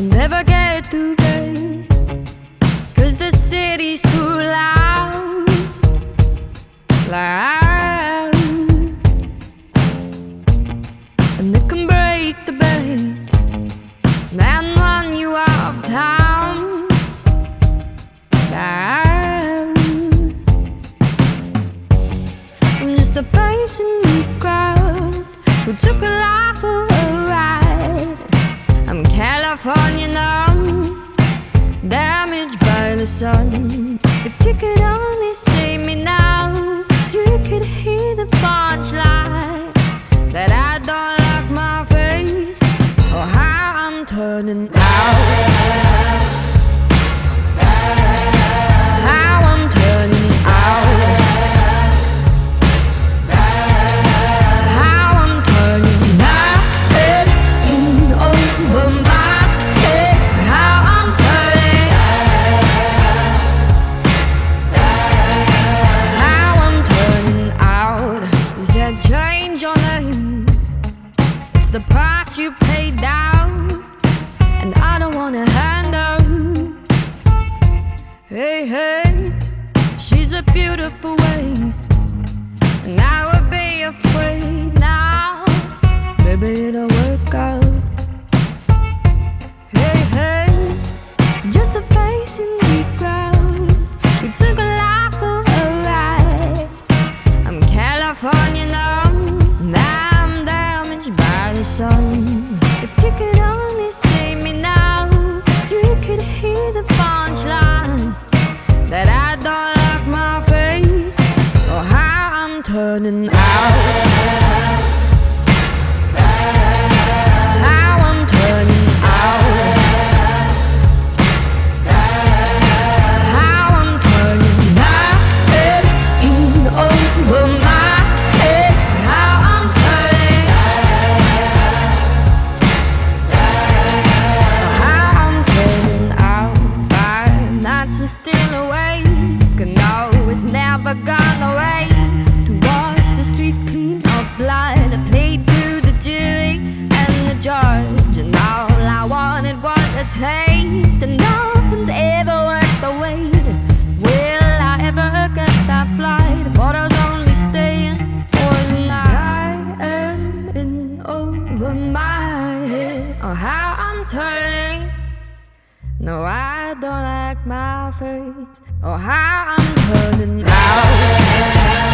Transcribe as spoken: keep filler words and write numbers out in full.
never get to bed, 'cause the city's too loud, loud. And it can break the base and run you out of town, loud. I'm just a face in the crowd who took a life for a ride. I'm California numb, damaged by the sun. If you could only see me now, you could hear the punchline that I don't like my face or how I'm turning out, how I'm turning out. Change your name, it's the price you pay down, and I don't wanna hand out. Hey, hey, she's a beautiful waste, and I would be afraid now, maybe it'll work out. Hey, hey, just a face in the crowd, we took a life for a ride. I'm California now, sun. If you could only see me now, you could hear the punchline that I don't like my face or how I'm turning out, how I'm turning out, how I'm turning out, in over my head, how I'm turning. I'm still awake, and no, it's never gone away. To wash the streets clean of blood, I played to the jury and the judge, and all I wanted was a taste, and nothing's ever worth the wait. Will I ever get that flight? I thought I was only staying for the night. I am in over my head, oh how I'm turning. No, I don't like my face or how I'm turning out.